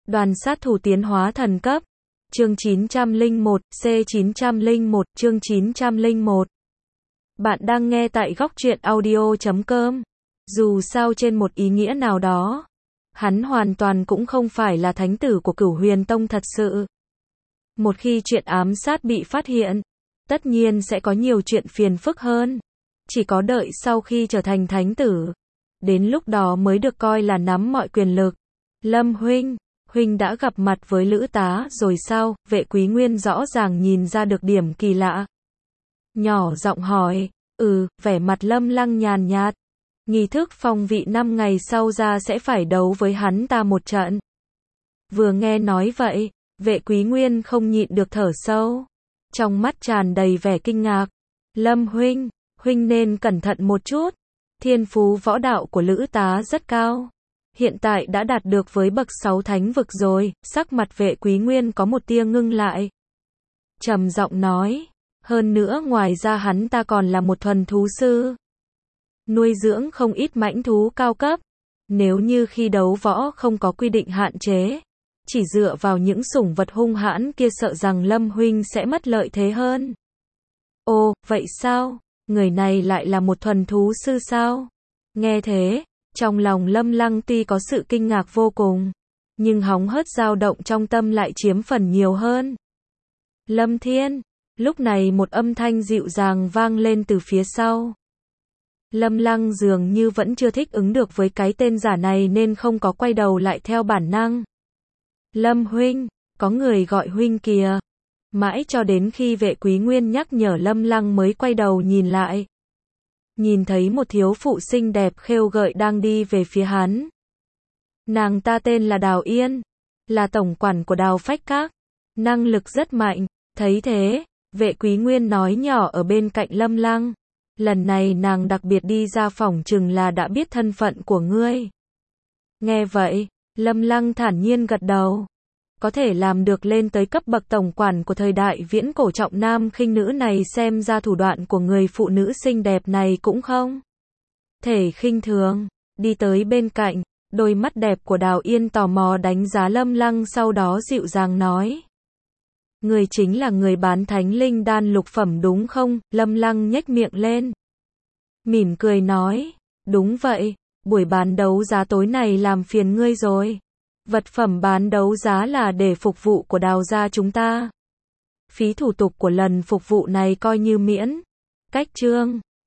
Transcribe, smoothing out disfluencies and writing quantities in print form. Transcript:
Đoàn sát thủ tiến hóa thần cấp. Chương 901, C901, chương 901. Bạn đang nghe tại góc truyện audio.com. Dù sao trên một ý nghĩa nào đó, hắn hoàn toàn cũng không phải là thánh tử của Cửu Huyền Tông thật sự. Một khi chuyện ám sát bị phát hiện, tất nhiên sẽ có nhiều chuyện phiền phức hơn. Chỉ có đợi sau khi trở thành thánh tử, đến lúc đó mới được coi là nắm mọi quyền lực. Lâm huynh, huynh đã gặp mặt với Lữ tá rồi sao? Vệ Quý Nguyên rõ ràng nhìn ra được điểm kỳ lạ. Nhỏ giọng hỏi, vẻ mặt Lâm Lăng nhàn nhạt. Nghi thức phong vị 5 ngày sau ra sẽ phải đấu với hắn ta một trận. Vừa nghe nói vậy, Vệ Quý Nguyên không nhịn được thở sâu. Trong mắt tràn đầy vẻ kinh ngạc. Lâm huynh, huynh nên cẩn thận một chút. Thiên phú võ đạo của Lữ tá rất cao. Hiện tại đã đạt được với bậc 6 thánh vực rồi. Sắc mặt Vệ Quý Nguyên có một tia ngưng lại. Trầm giọng nói. Hơn nữa ngoài ra hắn ta còn là một thuần thú sư. Nuôi dưỡng không ít mãnh thú cao cấp. Nếu như khi đấu võ không có quy định hạn chế, chỉ dựa vào những sủng vật hung hãn kia sợ rằng Lâm huynh sẽ mất lợi thế hơn. Ồ, vậy sao? Người này lại là một thuần thú sư sao? Nghe thế, trong lòng Lâm Lăng tuy có sự kinh ngạc vô cùng, nhưng hóng hớt dao động trong tâm lại chiếm phần nhiều hơn. Lâm Thiên, lúc này một âm thanh dịu dàng vang lên từ phía sau. Lâm Lăng dường như vẫn chưa thích ứng được với cái tên giả này nên không có quay đầu lại theo bản năng. Lâm huynh, có người gọi huynh kìa. Mãi cho đến khi Vệ Quý Nguyên nhắc nhở Lâm Lăng mới quay đầu nhìn lại. Nhìn thấy một thiếu phụ xinh đẹp khêu gợi đang đi về phía hắn. Nàng ta tên là Đào Yên, là tổng quản của Đào Phách Các, năng lực rất mạnh. Thấy thế, Vệ Quý Nguyên nói nhỏ ở bên cạnh Lâm Lăng. Lần này nàng đặc biệt đi ra phỏng chừng là đã biết thân phận của ngươi. Nghe vậy, Lâm Lăng thản nhiên gật đầu. Có thể làm được lên tới cấp bậc tổng quản của thời đại viễn cổ trọng nam khinh nữ này xem ra thủ đoạn của người phụ nữ xinh đẹp này cũng không thể khinh thường. Đi tới bên cạnh, đôi mắt đẹp của Đào Yên tò mò đánh giá Lâm Lăng sau đó dịu dàng nói. Người chính là người bán thánh linh đan lục phẩm đúng không? Lâm Lăng nhếch miệng lên. Mỉm cười nói, đúng vậy, buổi bán đấu giá tối này làm phiền ngươi rồi. Vật phẩm bán đấu giá là để phục vụ của Đào gia chúng ta. Phí thủ tục của lần phục vụ này coi như miễn. Cách chương